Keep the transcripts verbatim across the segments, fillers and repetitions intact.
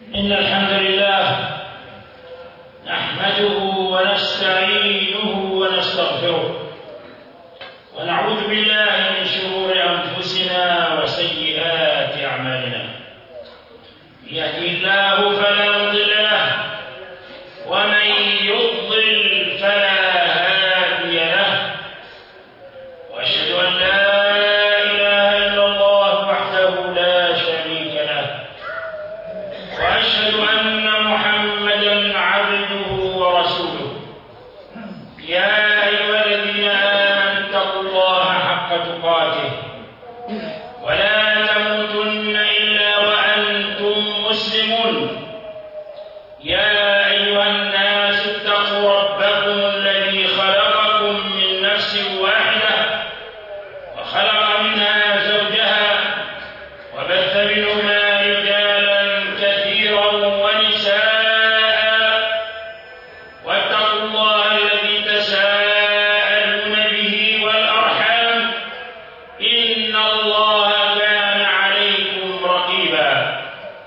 إن الحمد لله نحمده ونستعينه ونستغفره ونعوذ بالله من شرور أنفسنا وسيئات أعمالنا. يهدي الله فلا مضل له ومن يضلل فلا هادي له، وأشهد أن لا إله إلا الله وحده لا شريك له، وأشهد أن محمدا عبده ورسوله. يا أيها الذين آمنوا اتقوا الله حق تقاته ولا تموتن إلا وأنتم مسلمون. يا أيها الناس اتقوا ربكم الذي خلقكم من نفس واحدة وخلق منها زوجها وبث منهما رجالا كثيرا ونساء، واتقوا الله الذي تساءلون به والأرحام إن الله كان عليكم رقيبا.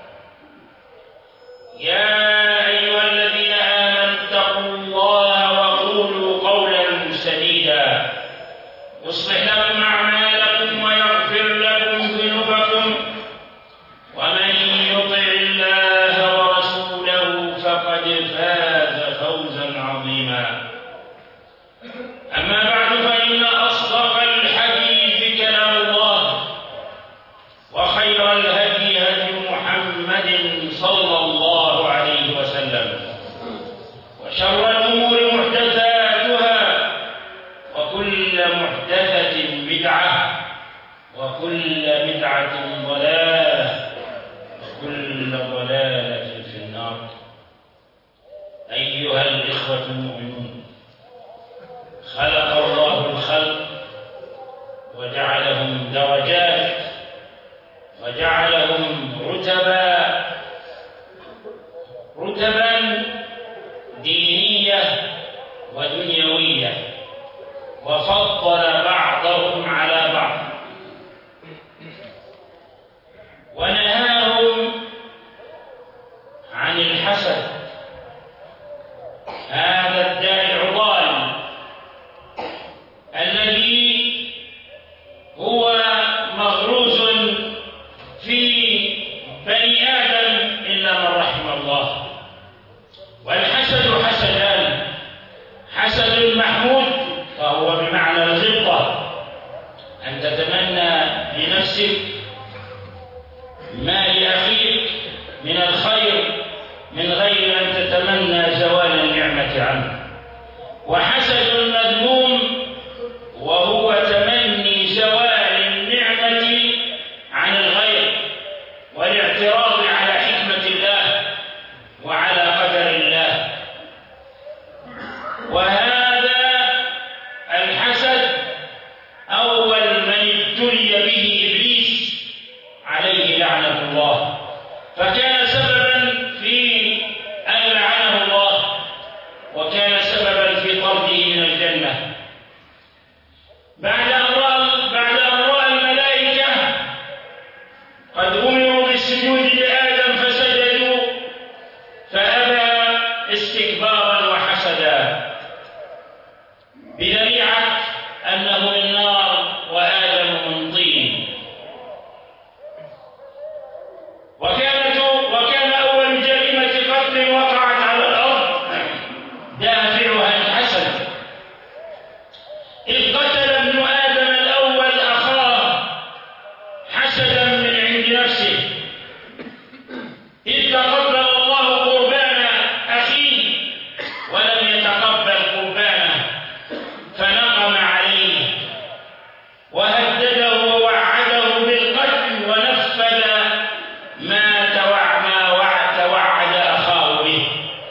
يا أيها الذين آمنوا اتقوا الله وقولوا قولا سديدا يصلح لكم أعمالكم ويغفر لكم ذنوبكم، ومن يطع الله ورسوله فقد فاز فوزا عظيما. أما بعد، فإن أصدق الحديث كلام الله، وخير الهدي هدي محمد صلى الله عليه وسلم، وشر الأمور محدثاتها، وكل محدثة بدعة، وكل بدعة ضلالة، وكل ضلالة في النار. أيها الإخوة المؤمنون، خلق الله الخلق وجعلهم درجات وجعلهم رتبا رتبا دينية ودنيوية، وفضل بعضهم على بعض، ونهاهم عن الحسد، هذا الداء العضال الذي هو مغروس في بني آدم إلا من رحم الله. والحسد حسدان: حسد محمود فهو بمعنى الغبطة، أن تتمنى لنفسك ما لأخيك من الخير من غير أن تتمنى زوال النعمة عنه. وحسد المذموم وهو تمني زوال النعمة عن الغير والاعتراض على حكمة الله وعلى قدر الله. وهذا الحسد أول من ابتلي به إبليس عليه لعنة الله، فكان سببا في أن لعنه الله، وكان سببا في طرده من الجنة. بعد أن رأى بعد أن رأى الملائكة قد أمروا بالسجود لآدم فسجدوا، فأبى استكبارا وحسدا بذريعة أنه من نار وآدم من طين. وكانت وكان أول جريمة قتل وقعت على الأرض دافعها الحسد، إذ قتل ابن آدم الأول أخاه حسدا من عند نفسه، إذ تقبل الله قربان أخيه ولم يتقبل قربانه، فنقم عليه وهدده ووعده بالقتل، ونفذ ما توعد ما وعد توعد أخاه به،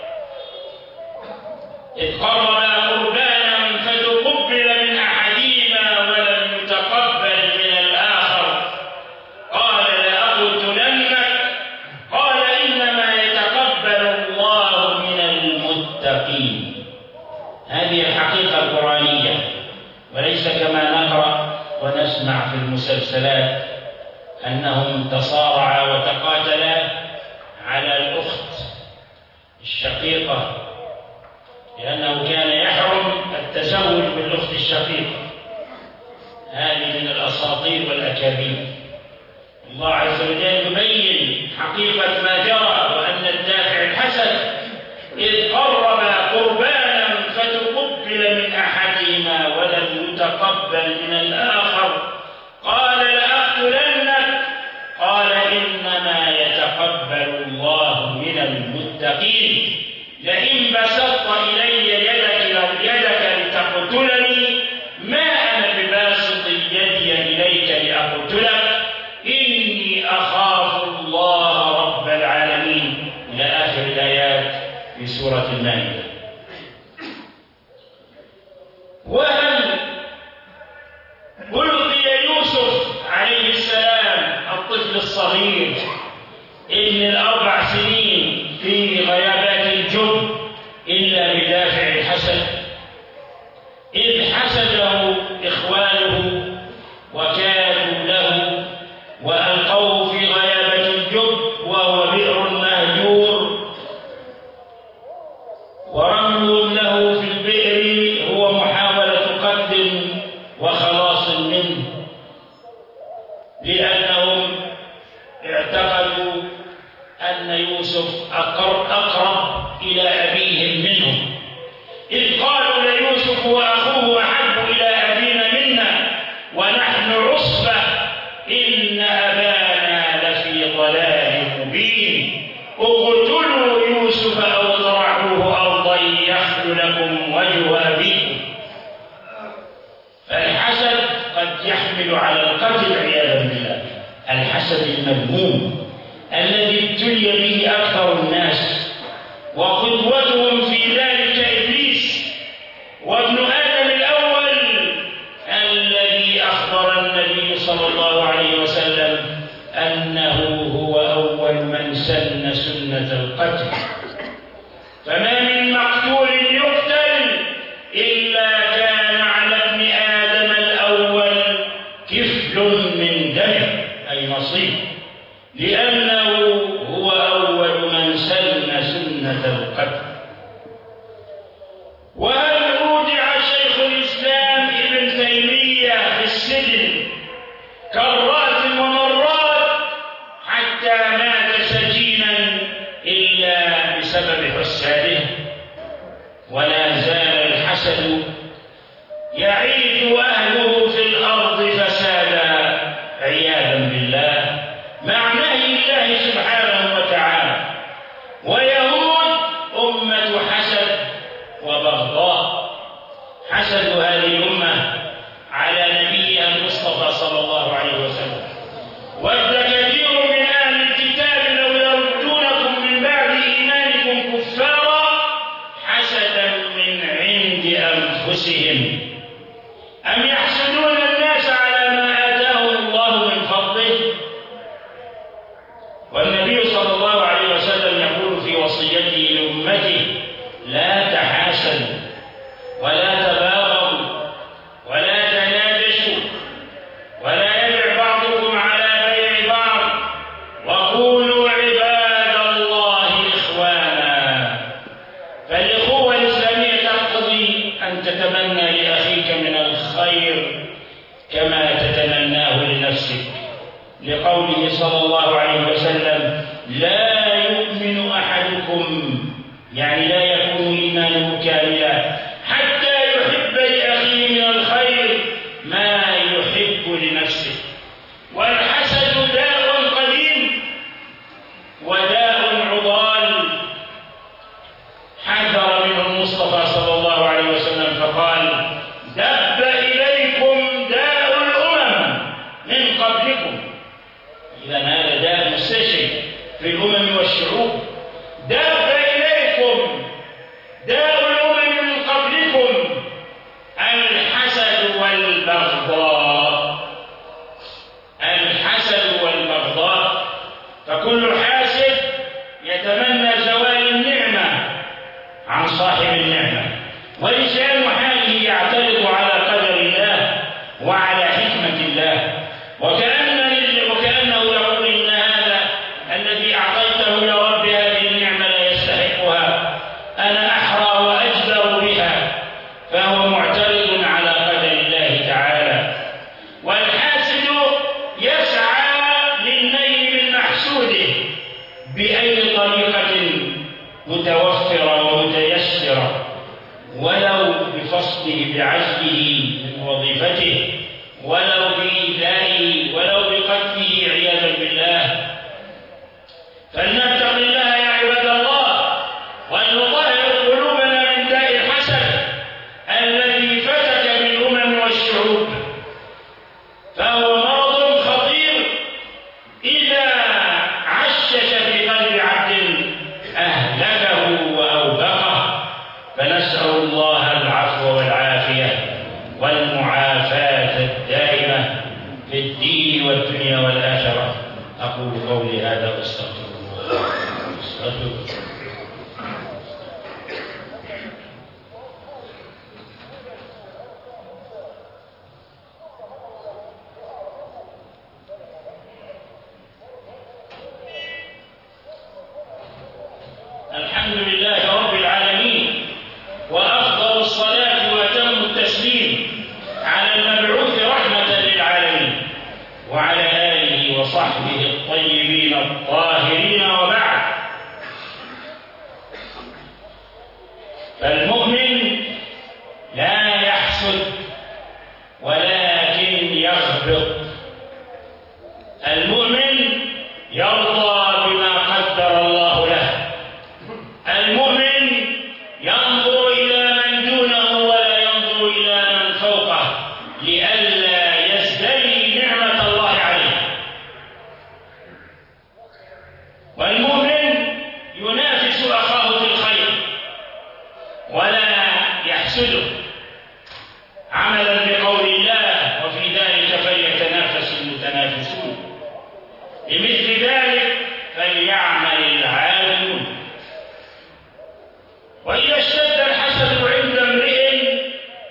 إذ قربا قربانا فتقبل من أحدهما ولم يتقبل من الآخر، قال لأقتلنك، قال إنما يتقبل الله من المتقين. هذه الحقيقة القرآنية، وليس كما نقرأ ونسمع في المسلسلات أنهم تصارعا وتقاتلا على الأخت المتقين. لئن بسطت إلي يدك يدك لتقتلني ما أنا بباسط يدي إليك لأقتلك إني أخاف الله رب العالمين، إلى آخر الآيات في سورة المائدة. وهل ألقي يوسف عليه السلام الطفل الصغير ابن الأربع سنين في غيابات الجب إلا بدافع الحسد، إذ حسده إخوانه وكادوا له وألقوه في غيابة الجب وهو بئر مهجور، ورمل له في البئر هو محاولة قتل وخلاص منه، لأنهم اعتقدوا أن يوسف أقرب إلى أبيهم منهم، إذ قالوا ليوسف وأخوه أحب إلى أبينا منا ونحن عصبة إن أبانا لفي ضلال مبين اقتلوا يوسف أو اطرحوه أرضا يخل لكم وجه أبيكم. فالحسد قد يحمل على القتل عياذا بالله، الحسد المذموم الذي ابتلي به أكثر الناس، وقدوتهم في ذلك إبليس وابن آدم الأول الذي أخبر النبي صلى الله عليه وسلم أنه هو أول من سن سنة القتل. فما من مقتول يقتل إلا كان على ابن آدم الأول كفل من دمه أي نصيب، لأنه هو أول من سن سنة القتل. وهل أودع شيخ الإسلام ابن تيمية في السجن كرات ومرات حتى مات سجينا إلا بسبب حساده؟ ولا زال الحسد يعيد أهله في الأرض فسادا عياذا بالله مع نهي الله سبحانه وتعالى. ويهود أمة حسد وبغضاء، حسد هذه الأمة على نبيها المصطفى صلى الله عليه وسلم. ود كثير من أهل الكتاب لو يردونكم من بعد إيمانكم كفارا حسدا من عند أنفسهم أم يحسدون الناس على ما آتاهم الله من فضله. والنبي صلى الله عليه وسلم يقول في وصيته لأمته: لا تحاسدوا ولا تباغضوا ولا تناجشوا ولا يبع بعضكم على بيع بعض وكونوا عباد الله إخوانا. فالأخوة الإسلامية تقتضي أن تتمنى لأخيك من الخير كما تتمناه لنفسك، لقوله صلى الله عليه وسلم: لا يؤمن أحدكم، يعني لا يكون إيمانه كاملا حتى يحب لأخيه من الخير ما يحب لنفسه. والحسد داء قديم وداء عضال حذر منه المصطفى صلى الله عليه وسلم فقال: دب إليكم داء الأمم من قبلكم. إذا هذا داء مستشري في الأمم والشعوب. دب إليكم داء الأمم من قبلكم الحسد والبغضاء. الحسد والبغضاء، فكل حاسد يتمنى زوال النعمة عن صاحب النعمة، ولسان حاله يعترض على قدر الله وعلى حكمة الله، وكأن وكأنه يقول: إن هذا الذي أعطيته يا رب هذه النعمة لا يستحقها، أنا أحرى وأجدر بها، فهو معترض على قدر الله تعالى. والحاسد يسعى للنيل من محسوده بأي طريقة متوفرة ومتيسرة، ولو بفصله بعزله من وظيفته، ولو بإيذائه، ولو بقتله عياذا بالله. فلنتق الله يا عباد الله. ونسأل الله العفو والعافية والمعافاة الدائمة في الدين والدنيا والآخرة. أقول قولي هذا وأستغفر الله. الحمد لله رب العالمين، وأفضل الصلاة وأتم التسليم على المبعوث رحمة للعالمين وعلى آله وصحبه الطيبين الطاهرين، وبعد. فالمؤمن لا يحسد ولكن يغبط. المؤمن يرضى بما قدر الله له. المؤمن ينظر إلى من دونه ولا ينظر إلى من فوقه لئلا يزدري نعمة الله عليه. والمؤمن ينافس أخاه في الخير ولا يحسده، عملا بقول الله: وفي ذلك فليتنافس المتنافسون. لمثل ذلك فليعمل العاملون. وإذا اشتد الحسد عند امرئ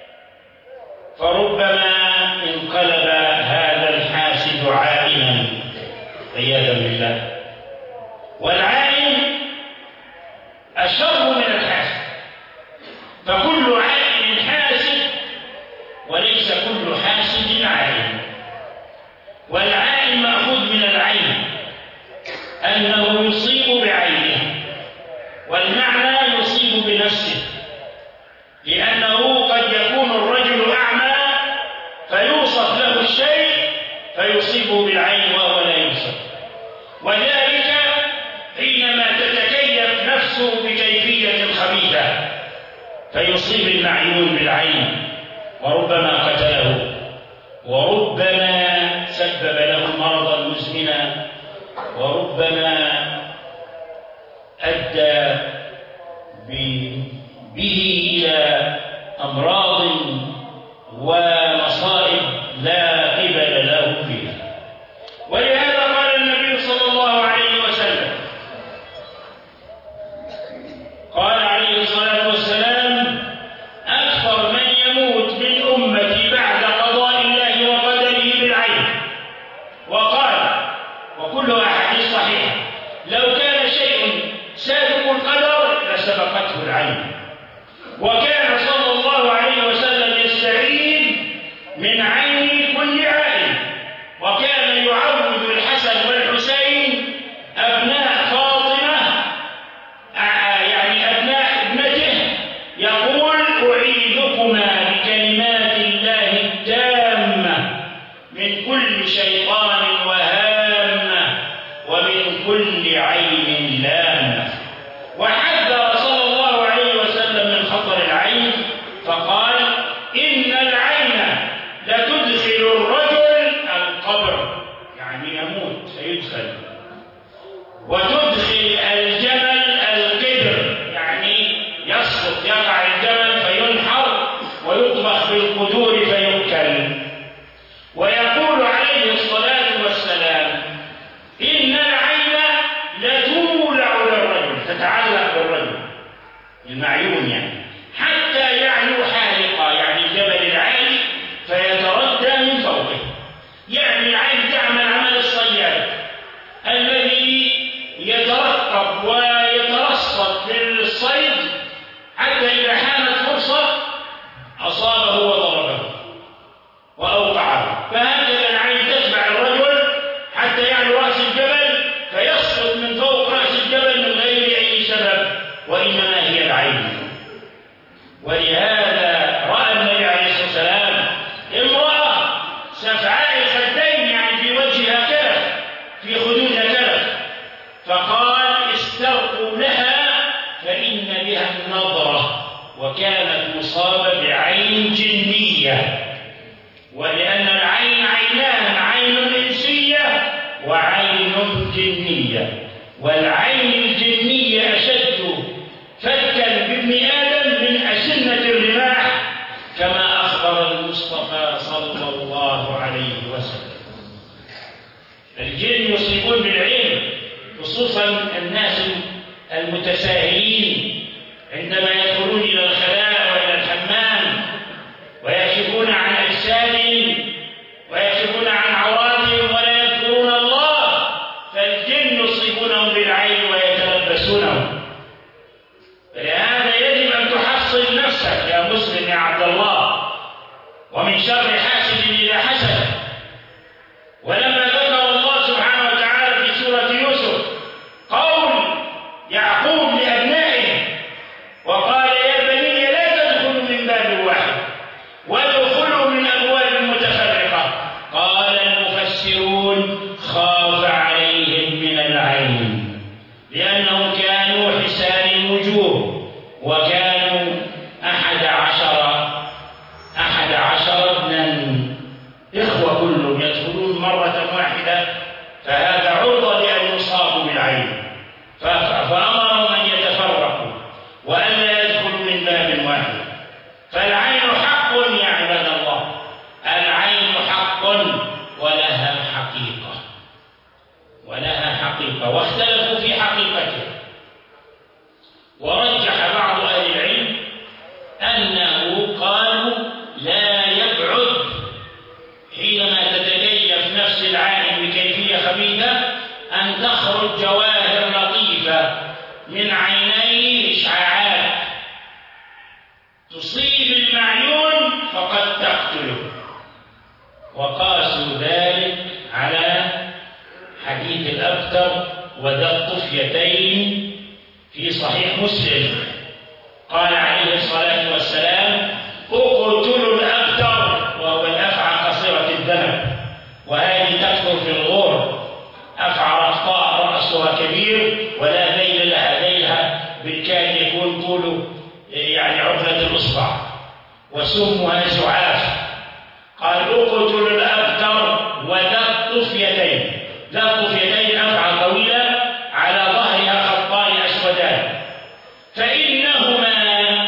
فربما انقلب هذا الحاسد عائنا عياذا بالله. والعائن أشر من الحاسد، فكل عائن حاسد وليس كل حاسد عائن. والعائن مأخوذ من العين، أنه يصيب بعينه، والمعنى يصيب بنفسه، لأنه قد يكون الرجل أعمى فيوصف له الشيء فيصيبه بالعين وهو لا يوصف، وذلك حينما تتكيف نفسه بكيفية خبيثة فيصيب المعيون بالعين، وربما قتله، وربما سبب له مرضا مزمنا، وربما أدى به إلى أمراض ومصائب لا قبل له فيها. ولهذا قال النبي صلى الله عليه وسلم، قال عليه الصلاة والسلام: أكثر من يموت من أمتي بعد قضاء الله وقدره بالعين. وقال، وكلها أحاديث صحيحة: لو كان شيء سابق القدر لسبقته العين. وكان صلى الله عليه وسلم يستعيذ من عين كل عين، وكان يعوذ الحسن والحسين أبناء فاطمة، يعني أبناء ابنته، يقول: أعيذكما بكلمات الله التامة من كل شيطان وهامة ومن كل عين لامة. وحذر صلى الله عليه وسلم من خطر العين، فقال: إن العين لتدخل الرجل القبر، يعني يموت فيدخل، وتدخل الجمل القدر، يعني يسقط، يقع الجمل فينحر ويطبخ بالقدور فيؤكل. ويقول عليه الصلاة والسلام: إن العين لتولع للرجل، تتعلق بالرجل المعيون، يعني حتى يعلو حالقا، يعني الجبل العالي، فيتردى من فوقه. يعني العين تعمل عمل الصياد الذي يترقب ويترصد للصيد حتى إذا حانت فرصة أصابه وضربه وأوقعه. فهكذا العين تتبع الرجل حتى يعلو رأس الجبل فيسقط من فوق رأس الجبل من غير أي سبب، وإنما هي العين. ولهذا رأى النبي عليه الصلاة والسلام امرأة سفعاء الخدين، يعني في وجهها كلف، في خدودها كلف، فقال: استرقوا لها فإن بها النظرة، وكانت مصابة بعين جنية. ولأن العين عينان: عين إنسية وعين جنية. والعين الجنية أشد فتكا بابن آدم من أشد الناس المتساهلين عندما يدخلون إلى الخلاء وإلى الحمام ويكشفون عن أجسادهم ويكشفون عن عوراتهم ولا يذكرون الله، فالجن يصيبونهم بالعين ويتلبسونهم. فلهذا يجب أن تحصن نفسك يا مسلم يا عبد الله ومن شر حاسد إذا حسد. ولما ذكر الله سبحانه وتعالى في سورة يوسف قول يعقوب لأبنائه وقال يا بني لا تدخلوا من باب واحد وادخلوا من أبواب متفرقة، قال المفسرون خاف عليهم من العين لأنهم كانوا حسان الوجوه وكانوا أحد عشر أحد عشر ابنا إخوة كلهم يدخلون مرة واحدة، فهذا عرضة لأن يصابوا بالعين، فأمرهم أن يتفرقوا وأن لا يدخلوا من باب واحد. فالعين حق يا عباد الله، العين حق ولها حقيقة ولها حقيقة واختلفوا في حقيقته. ورجح بعض أهل العلم أنه قالوا لا يبعد حينما تتكيف نفس العائن بكيفية خبيثة أن تخرج جواهر لطيفة من عينيه إشعاعات تصيب المعيون فقد تقتله. وقاسوا ذلك على حديث الأبتر وذا الطفيتين في صحيح مسلم، قال عليه الصلاة والسلام اقتلوا الأبتر وهو الأفعى قصيرة الذنب، وهذه تكثر في الغور، أفعى رفطاء رأسها كبير ولا ذيل لها، ذيلها بالكاد يكون طوله يعني عقلة الإصبع وسمها زعاف. قال اقتلوا الأبتر وذا الطفيتين، ذا الطفيتين أفعى طويلة على ظهرها خطان أسودان، فإنهما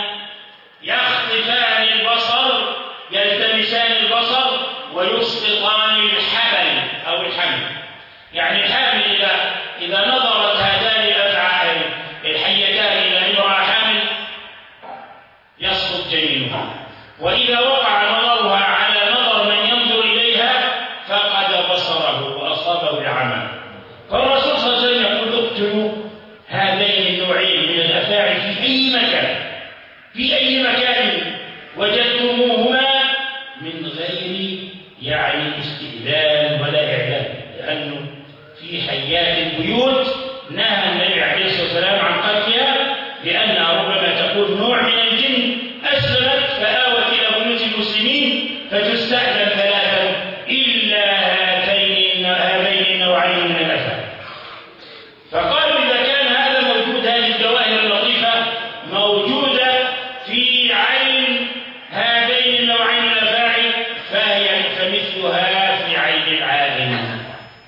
يخطفان البصر يلتمسان البصر ويسقطان الحبل أو الحمل. يعني الحامل إذا إذا نظرت هذان الأفعى الحيتان إلى امرأة حامل يسقط جنينها، وإذا وقع نظرها على نظر من ينظر إليها فقد بصره وأصابه العمى. فالرسول صلى الله عليه وسلم يقول اقتلوا هذين النوعين من الأفاعي في أي مكان في أي مكان وجدتموهما من غير يعني استئذان ولا إعلان، لأنه في حيات البيوت نهى النبي عليه الصلاة والسلام عن قتلها لأنها ربما تكون نوع من الجن أسلمت فآوت إلى بيوت المسلمين فتستأذن ثلاثا إلا هاتين هذين النوعين من الأفعال. فقالوا إذا كان هذا موجود، هذه الجواهر اللطيفة موجودة في عين هذين النوعين من الأفاعي فهي فمثلها في عين العالم.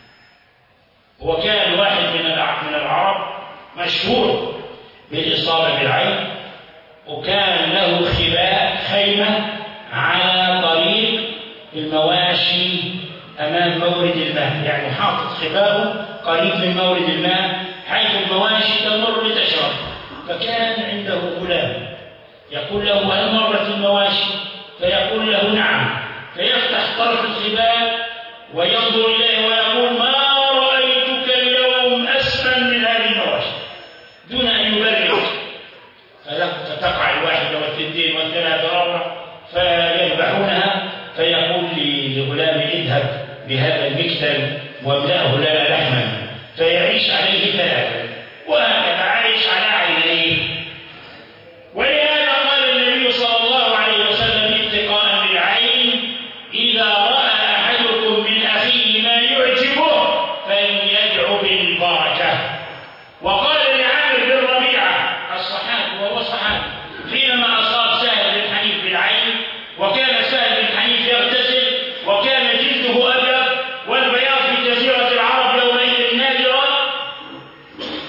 وكان واحد من من العرب مشهور بالإصابة بالعين، وكان له خباء خيمة على طريق المواشي أمام مورد الماء، يعني حاطط خباءه قريب من مورد الماء حيث المواشي تمر لتشرب. فكان عنده غلام يقول له هل مرت المواشي؟ فيقول له نعم، فيفتح طرف الخباء وينظر إليه ويقول ما رأيتك اليوم أسمن من هذه المواشي، دون أن يبرر. فتقع الواحدة والثنتين والثلاثة والأربعة فيذبحونها، فيقول لغلامه اذهب بهذا المكتل واملأه لنا لحما، فيعيش عليه ثلاثة، وهكذا عايش على عينيه. ولهذا قال النبي صلى الله عليه وسلم اتقاء للعين إذا رأى أحدكم من أخيه ما يعجبه فليدعو بالبركة. وقال لعامر بن ربيعة الصحابي وهو صحابي حينما أصاب سهل بن حنيف بالعين، وكان سهل بن حنيف يغتسل وكان جلده أبيض والبياض في جزيرة العرب يومئذ نادرا،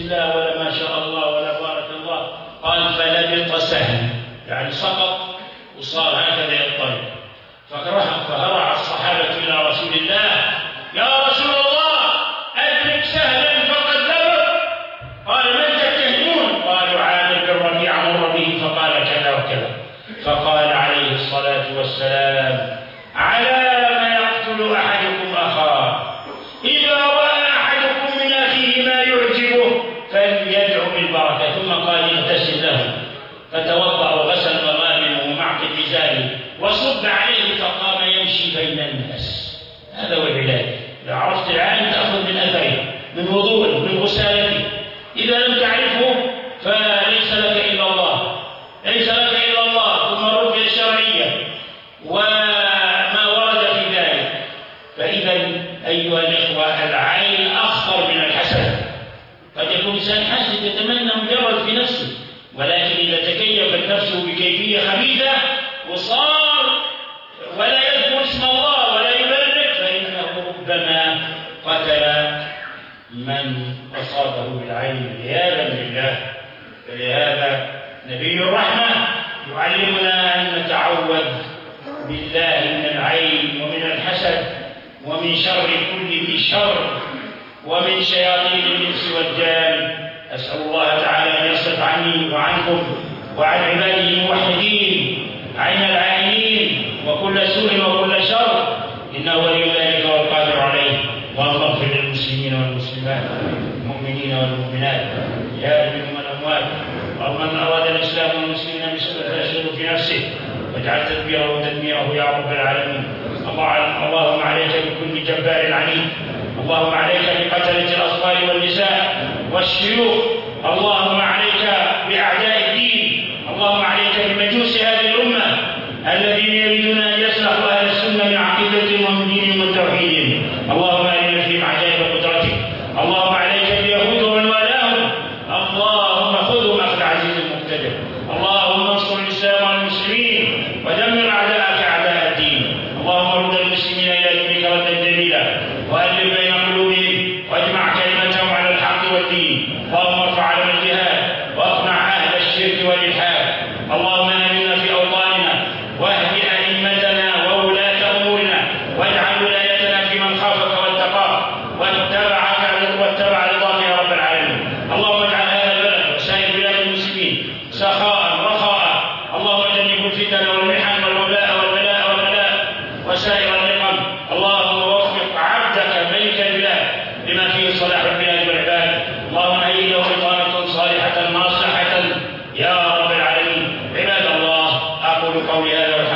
الله ولا ما شاء الله ولا بارك الله. قال فلبط سهم، يعني سقط وصار هكذا يضطرب. فهرع الصحابة إلى رسول الله: يا رسول الله أدرك سهلا فقد لبط. قال: من تتهمون؟ قالوا: عامر بن ربيعة مر به فقال كذا وكذا. فقال عليه الصلاة والسلام: على ما يقتل أحدكم أخاه، إذا رأى أحدكم من أخيه ما يعجبه فليدعو بالبركة. ثم قال: اغتسل له. فتوضأ وغسل مغانمه مع إزاره وصب عليه فقام يمشي بين الناس. هذا هو العلاج. إذا عرفت العالم تأخذ من أثره، من وضوءه، من غسالته. إذا لم تعرفه فليس لك إلا الله، ليس لك إلا الله ثم الرقية الشرعية وما ورد في ذلك. فإذا أيها الإخوة العين أخطر من الحسد. قد يكون إنسان حاسد يتمنى مجرد في نفسه، ولكن إذا تكيفت نفسه بكيفية خبيثة وصار ولا يذكر اسم الله ولا يبرك فإنه ربما قتل من أصابه بالعين عياذا بالله. فلهذا نبي الرحمة يعلمنا أن نتعوذ بالله من العين ومن الحسد ومن شر كل ذي شر ومن شياطين الإنس والجان. أسأل الله تعالى أن يصرف عني وعنكم وعن عباده الموحدين عين العائنين وكل سوء وكل شر، إنه ولي ذلك والقادر عليه. اللهم اغفر للمسلمين والمسلمات المؤمنين والمؤمنات يا منهم الأموات، ومن أراد الإسلام والمسلمين بسوء فأشغله في نفسه واجعل تدبيره وتدميره يا رب العالمين. اللهم عليك بكل جبار عنيد، اللهم عليك بقتلة الأطفال والنساء والشيوخ، اللهم عليك بأعداء الدين، اللهم عليك بمجوس هذه الأمة الذين يريدون أن يسلخوا أهل السنة من عقيدتهم ومن دينهم ومن توحيدهم. اللهم أرنا فيهم عجائب قدرتك. اللهم عليك باليهود ومن والاهم، اللهم خذهم أخذ عزيز مقتدر. اللهم انصر الإسلام والمسلمين ودمر أعداءك أعداء الدين. اللهم رد المسلمين إلى دينك ردا جميلا وألف بين قلوبهم واجمع كلمتهم على الحق والدين. اللهم ارفع علم الجهاد واقنع أهل الشرك والإلحاد. اللهم آمنا في أوطاننا واهد أئمتنا وولاة أمورنا واجعل ولايتنا في من خافك واتقاك واتبعك واتبع رضاك يا رب العالمين. اللهم اجعل هذا البلد وسائر بلاد المسلمين سخاء رخاء. اللهم جنبوا الفتن والمحن والوباء والبلاء والبلاء وسائر النقم. اللهم وفق عبدك ملك البلاد لما فيه صلاح البلاد والعباد. اللهم هيئ له بطانة صالحة ناصحة يا رب العالمين. عباد الله، أقول قولي هذا